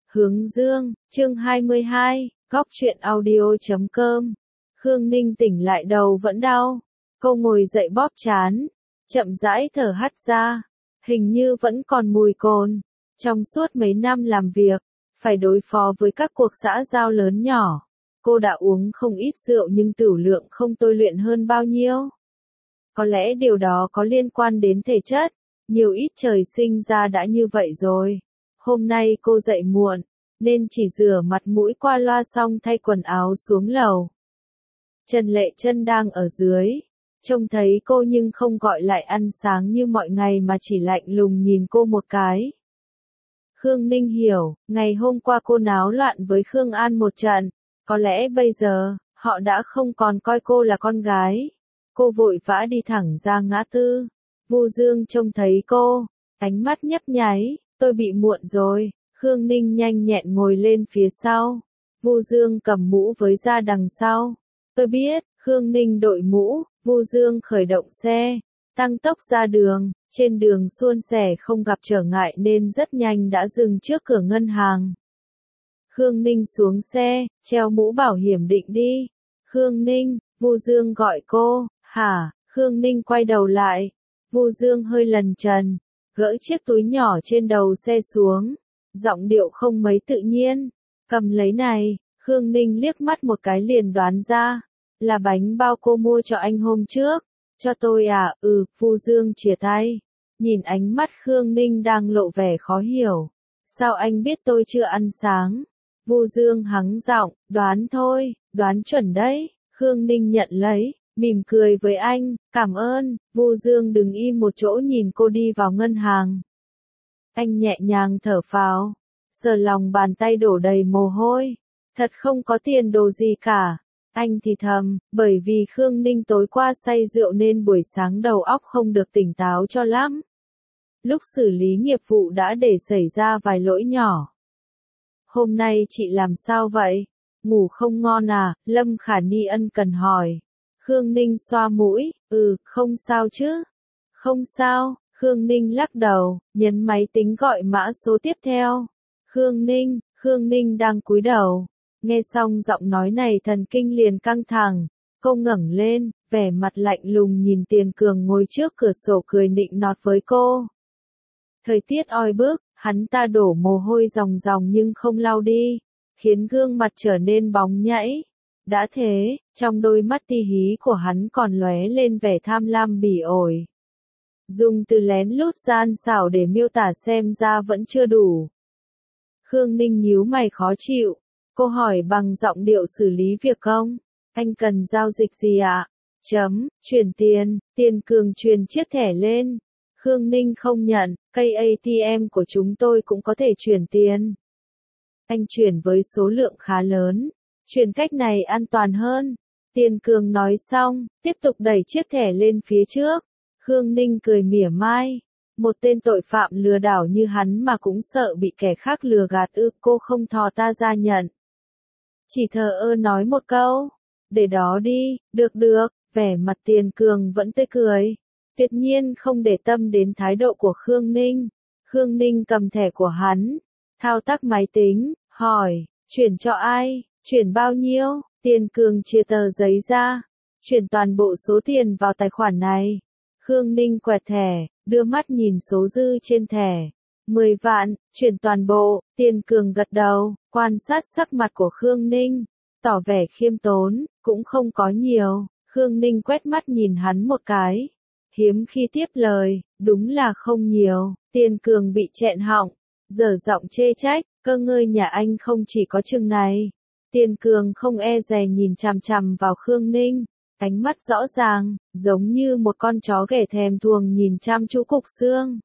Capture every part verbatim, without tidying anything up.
Hướng dương, chương hai mươi hai, góc truyện audio.com. Khương Ninh tỉnh lại đầu vẫn đau. Cô ngồi dậy bóp trán, chậm rãi thở hắt ra. Hình như vẫn còn mùi cồn. Trong suốt mấy năm làm việc, phải đối phó với các cuộc xã giao lớn nhỏ. Cô đã uống không ít rượu nhưng tửu lượng không tôi luyện hơn bao nhiêu. Có lẽ điều đó có liên quan đến thể chất. Nhiều ít trời sinh ra đã như vậy rồi. Hôm nay cô dậy muộn, nên chỉ rửa mặt mũi qua loa xong thay quần áo xuống lầu. Trần Lệ Chân đang ở dưới, trông thấy cô nhưng không gọi lại ăn sáng như mọi ngày mà chỉ lạnh lùng nhìn cô một cái. Khương Ninh hiểu, ngày hôm qua cô náo loạn với Khương An một trận, có lẽ bây giờ, họ đã không còn coi cô là con gái. Cô vội vã đi thẳng ra ngã tư. Vu Dương trông thấy cô, ánh mắt nhấp nháy, tôi bị muộn rồi. Khương Ninh nhanh nhẹn ngồi lên phía sau. Vu Dương cầm mũ với ra đằng sau. Tôi biết, Khương Ninh đội mũ, Vu Dương khởi động xe, tăng tốc ra đường. Trên đường suôn sẻ không gặp trở ngại nên rất nhanh đã dừng trước cửa ngân hàng. Khương Ninh xuống xe, treo mũ bảo hiểm định đi. Khương Ninh, Vu Dương gọi cô. Hả? Khương Ninh quay đầu lại. Vu Dương hơi lần chần, gỡ chiếc túi nhỏ trên đầu xe xuống. Giọng điệu không mấy tự nhiên. Cầm lấy này. Khương Ninh liếc mắt một cái liền đoán ra. Là bánh bao cô mua cho anh hôm trước. Cho tôi à? Ừ. Vu Dương chìa tay. Nhìn ánh mắt Khương Ninh đang lộ vẻ khó hiểu. Sao anh biết tôi chưa ăn sáng? Vu Dương hắng giọng. Đoán thôi, đoán chuẩn đấy. Khương Ninh nhận lấy, mỉm cười với anh. Cảm ơn. Vu Dương đứng im một chỗ nhìn cô đi vào ngân hàng. Anh nhẹ nhàng thở phào, sờ lòng bàn tay đổ đầy mồ hôi. Thật không có tiền đồ gì cả. Anh thì thầm, bởi vì Khương Ninh tối qua say rượu nên buổi sáng đầu óc không được tỉnh táo cho lắm. Lúc xử lý nghiệp vụ đã để xảy ra vài lỗi nhỏ. Hôm nay chị làm sao vậy? Ngủ không ngon à? Lâm Khả Ni ân cần hỏi. Khương Ninh xoa mũi, ừ, không sao chứ. Không sao. Khương Ninh lắc đầu, nhấn máy tính gọi mã số tiếp theo. Khương Ninh, Khương Ninh đang cúi đầu. Nghe xong giọng nói này thần kinh liền căng thẳng. Cô ngẩng lên, vẻ mặt lạnh lùng nhìn Tiền Cường ngồi trước cửa sổ cười nịnh nọt với cô. Thời tiết oi bức, hắn ta đổ mồ hôi ròng ròng nhưng không lau đi, khiến gương mặt trở nên bóng nhãy. Đã thế, trong đôi mắt ti hí của hắn còn lóe lên vẻ tham lam bỉ ổi. Dùng từ lén lút gian xảo để miêu tả xem ra vẫn chưa đủ. Khương Ninh nhíu mày khó chịu. Cô hỏi bằng giọng điệu xử lý việc không? Anh cần giao dịch gì ạ? Chấm, chuyển tiền. Tiền Cường truyền chiếc thẻ lên. Khương Ninh không nhận, cây a tê em của chúng tôi cũng có thể chuyển tiền. Anh chuyển với số lượng khá lớn. Chuyển cách này an toàn hơn. Tiền Cường nói xong, tiếp tục đẩy chiếc thẻ lên phía trước. Khương Ninh cười mỉa mai. Một tên tội phạm lừa đảo như hắn mà cũng sợ bị kẻ khác lừa gạt ư? Cô không thò ta ra nhận. Chỉ thờ ơ nói một câu. Để đó đi, được được, vẻ mặt Tiền Cường vẫn tươi cười. Tuyệt nhiên không để tâm đến thái độ của Khương Ninh. Khương Ninh cầm thẻ của hắn, thao tác máy tính, hỏi, chuyển cho ai, chuyển bao nhiêu? Tiền Cường chia tờ giấy ra, chuyển toàn bộ số tiền vào tài khoản này. Khương Ninh quẹt thẻ, đưa mắt nhìn số dư trên thẻ. mười vạn, chuyển toàn bộ. Tiền Cường gật đầu, quan sát sắc mặt của Khương Ninh, tỏ vẻ khiêm tốn, cũng không có nhiều. Khương Ninh quét mắt nhìn hắn một cái. Hiếm khi tiếp lời, đúng là không nhiều. Tiền Cường bị nghẹn họng, dở giọng chê trách, cơ ngơi nhà anh không chỉ có chừng này. Tiền Cường không e dè nhìn chằm chằm vào Khương Ninh, ánh mắt rõ ràng, giống như một con chó ghẻ thèm thuồng nhìn chăm chú cục xương.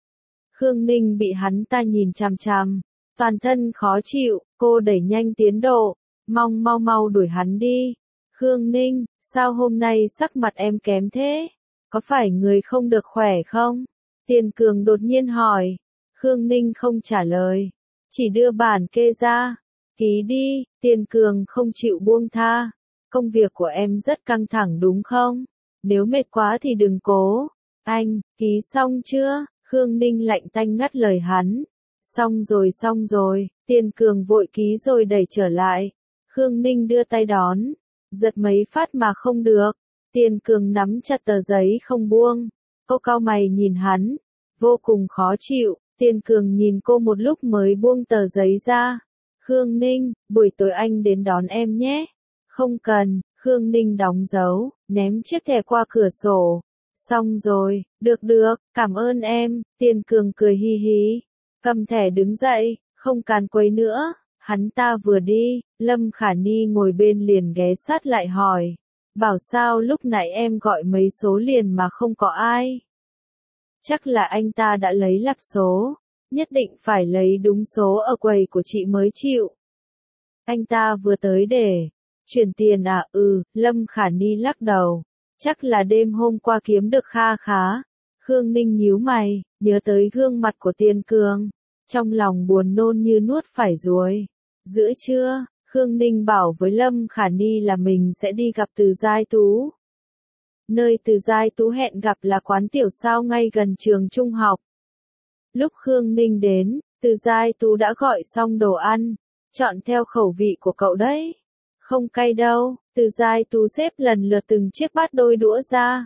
Khương Ninh bị hắn ta nhìn chằm chằm, toàn thân khó chịu, cô đẩy nhanh tiến độ, mong mau mau đuổi hắn đi. Khương Ninh, sao hôm nay sắc mặt em kém thế? Có phải người không được khỏe không? Tiền Cường đột nhiên hỏi. Khương Ninh không trả lời, chỉ đưa bản kê ra. Ký đi. Tiền Cường không chịu buông tha. Công việc của em rất căng thẳng đúng không? Nếu mệt quá thì đừng cố. Anh, ký xong chưa? Khương Ninh lạnh tanh ngắt lời hắn. Xong rồi xong rồi, Tiền Cường vội ký rồi đẩy trở lại. Khương Ninh đưa tay đón, giật mấy phát mà không được. Tiền Cường nắm chặt tờ giấy không buông. Cô cau mày nhìn hắn, vô cùng khó chịu. Tiền Cường nhìn cô một lúc mới buông tờ giấy ra. Khương Ninh, buổi tối anh đến đón em nhé. Không cần, Khương Ninh đóng dấu, ném chiếc thẻ qua cửa sổ. Xong rồi, được được, cảm ơn em. Tiền Cường cười hi hi, cầm thẻ đứng dậy, không càn quấy nữa. Hắn ta vừa đi, Lâm Khả Ni ngồi bên liền ghé sát lại hỏi. Bảo sao lúc nãy em gọi mấy số liền mà không có ai. Chắc là anh ta đã lấy lặp số, nhất định phải lấy đúng số ở quầy của chị mới chịu. Anh ta vừa tới để chuyển tiền à? Ừ, Lâm Khả Ni lắc đầu. Chắc là đêm hôm qua kiếm được kha khá. Khương Ninh nhíu mày, nhớ tới gương mặt của Tiền Cường. Trong lòng buồn nôn như nuốt phải ruồi. Giữa trưa, Khương Ninh bảo với Lâm Khả Ni là mình sẽ đi gặp Từ Giai Tú. Nơi Từ Giai Tú hẹn gặp là quán tiểu sao ngay gần trường trung học. Lúc Khương Ninh đến, Từ Giai Tú đã gọi xong đồ ăn. Chọn theo khẩu vị của cậu đấy. Không cay đâu. Từ Giai Tú xếp lần lượt từng chiếc bát đôi đũa ra.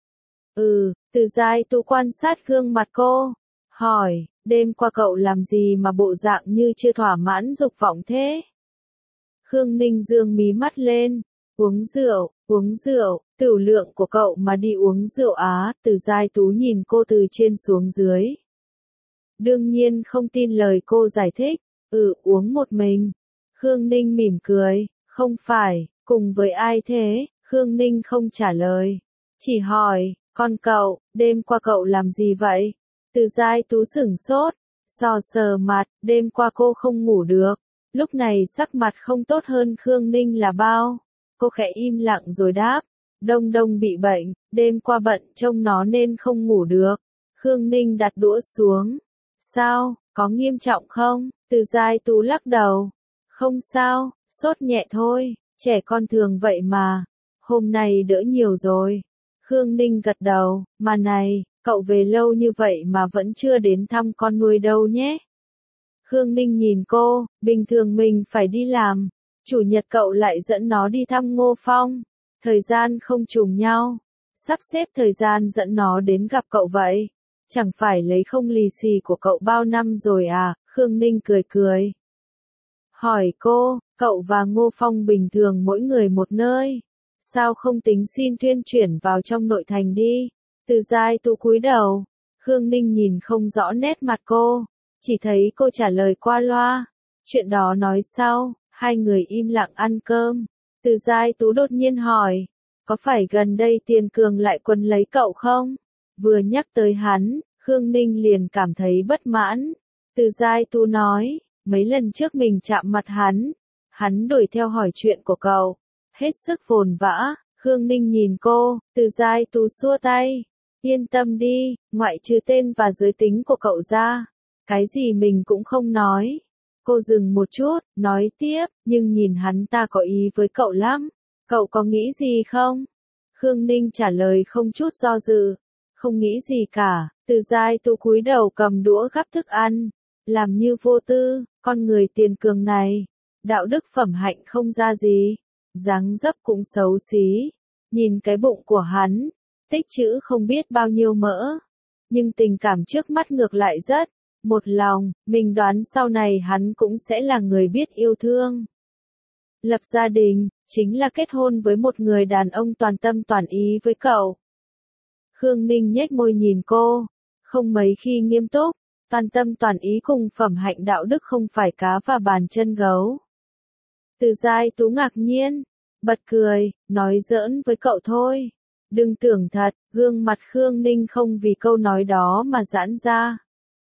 Ừ, Từ Giai Tú quan sát gương mặt cô. Hỏi, đêm qua cậu làm gì mà bộ dạng như chưa thỏa mãn dục vọng thế? Khương Ninh dương mí mắt lên. Uống rượu, uống rượu, tửu lượng của cậu mà đi uống rượu á. Từ Giai Tú nhìn cô từ trên xuống dưới. Đương nhiên không tin lời cô giải thích. Ừ, uống một mình. Khương Ninh mỉm cười. Không phải, cùng với ai thế? Khương Ninh không trả lời. Chỉ hỏi, con cậu, đêm qua cậu làm gì vậy? Từ Giai Tú sửng sốt. Sò sờ mặt, đêm qua cô không ngủ được. Lúc này sắc mặt không tốt hơn Khương Ninh là bao. Cô khẽ im lặng rồi đáp. Đông Đông bị bệnh, đêm qua bận trông nó nên không ngủ được. Khương Ninh đặt đũa xuống. Sao, có nghiêm trọng không? Từ Giai Tú lắc đầu. Không sao, sốt nhẹ thôi, trẻ con thường vậy mà. Hôm nay đỡ nhiều rồi. Khương Ninh gật đầu, mà này, cậu về lâu như vậy mà vẫn chưa đến thăm con nuôi đâu nhé. Khương Ninh nhìn cô, bình thường mình phải đi làm. Chủ nhật cậu lại dẫn nó đi thăm Ngô Phong. Thời gian không trùng nhau. Sắp xếp thời gian dẫn nó đến gặp cậu vậy. Chẳng phải lấy không lì xì của cậu bao năm rồi à? Khương Ninh cười cười. Hỏi cô, cậu và Ngô Phong bình thường mỗi người một nơi. Sao không tính xin tuyên chuyển vào trong nội thành đi? Từ Giai Tú cúi đầu. Khương Ninh nhìn không rõ nét mặt cô. Chỉ thấy cô trả lời qua loa. Chuyện đó nói sau. Hai người im lặng ăn cơm. Từ Giai Tú đột nhiên hỏi. Có phải gần đây Tiền Cường lại quấn lấy cậu không? Vừa nhắc tới hắn, Khương Ninh liền cảm thấy bất mãn. Từ Giai Tú nói. Mấy lần trước mình chạm mặt hắn. Hắn đuổi theo hỏi chuyện của cậu. Hết sức vồn vã. Khương Ninh nhìn cô. Từ Giai Tú xua tay. Yên tâm đi, ngoại trừ tên và giới tính của cậu ra. Cái gì mình cũng không nói. Cô dừng một chút, nói tiếp. Nhưng nhìn hắn ta có ý với cậu lắm. Cậu có nghĩ gì không? Khương Ninh trả lời không chút do dự. Không nghĩ gì cả. Từ Giai Tú cúi đầu cầm đũa gắp thức ăn. Làm như vô tư. Con người Tiền Cường này. Đạo đức phẩm hạnh không ra gì. Dáng dấp cũng xấu xí. Nhìn cái bụng của hắn. Tích trữ không biết bao nhiêu mỡ. Nhưng tình cảm trước mắt ngược lại rất. Một lòng, mình đoán sau này hắn cũng sẽ là người biết yêu thương. Lập gia đình, chính là kết hôn với một người đàn ông toàn tâm toàn ý với cậu. Khương Ninh nhếch môi nhìn cô. Không mấy khi nghiêm túc. Toàn tâm toàn ý cùng phẩm hạnh đạo đức không phải cá và bàn chân gấu. Từ Giai Tú ngạc nhiên. Bật cười, nói giỡn với cậu thôi. Đừng tưởng thật, gương mặt Khương Ninh không vì câu nói đó mà giãn ra.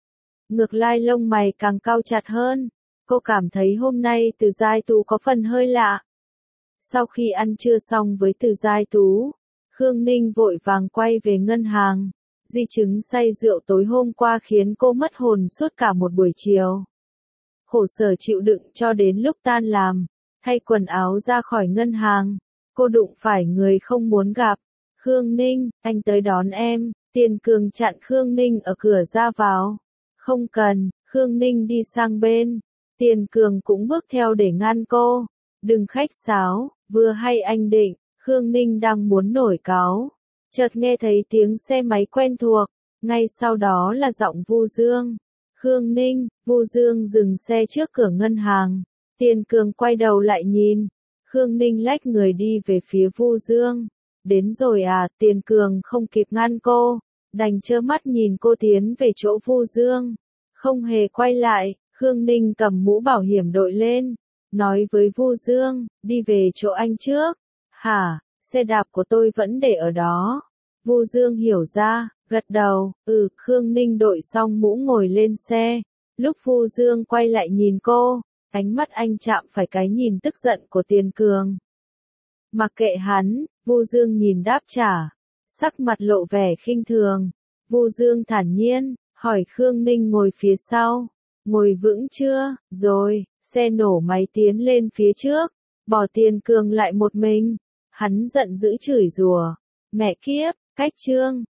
Ngược lại lông mày càng cau chặt hơn. Cô cảm thấy hôm nay Từ Giai Tú có phần hơi lạ. Sau khi ăn trưa xong với Từ Giai Tú, Khương Ninh vội vàng quay về ngân hàng. Di chứng say rượu tối hôm qua khiến cô mất hồn suốt cả một buổi chiều. Khổ sở chịu đựng cho đến lúc tan làm. Thay quần áo ra khỏi ngân hàng. Cô đụng phải người không muốn gặp. Khương Ninh, anh tới đón em. Tiền Cường chặn Khương Ninh ở cửa ra vào. Không cần, Khương Ninh đi sang bên. Tiền Cường cũng bước theo để ngăn cô. Đừng khách sáo, vừa hay anh Định, Khương Ninh đang muốn nổi cáu. Chợt nghe thấy tiếng xe máy quen thuộc, ngay sau đó là giọng Vu Dương. Khương Ninh, Vu Dương dừng xe trước cửa ngân hàng. Tiền Cường quay đầu lại nhìn. Khương Ninh lách người đi về phía Vu Dương. Đến rồi à, Tiền Cường không kịp ngăn cô, đành trơ mắt nhìn cô tiến về chỗ Vu Dương. Không hề quay lại, Khương Ninh cầm mũ bảo hiểm đội lên, nói với Vu Dương, đi về chỗ anh trước. Hả, xe đạp của tôi vẫn để ở đó. Vu Dương hiểu ra, gật đầu, ừ, Khương Ninh đội xong mũ ngồi lên xe. Lúc Vu Dương quay lại nhìn cô, ánh mắt anh chạm phải cái nhìn tức giận của Tiền Cường. Mặc kệ hắn, Vu Dương nhìn đáp trả, sắc mặt lộ vẻ khinh thường. Vu Dương thản nhiên, hỏi Khương Ninh ngồi phía sau. Ngồi vững chưa? Rồi, xe nổ máy tiến lên phía trước, bỏ Tiền Cường lại một mình. Hắn giận dữ chửi rủa, mẹ kiếp, cách trương.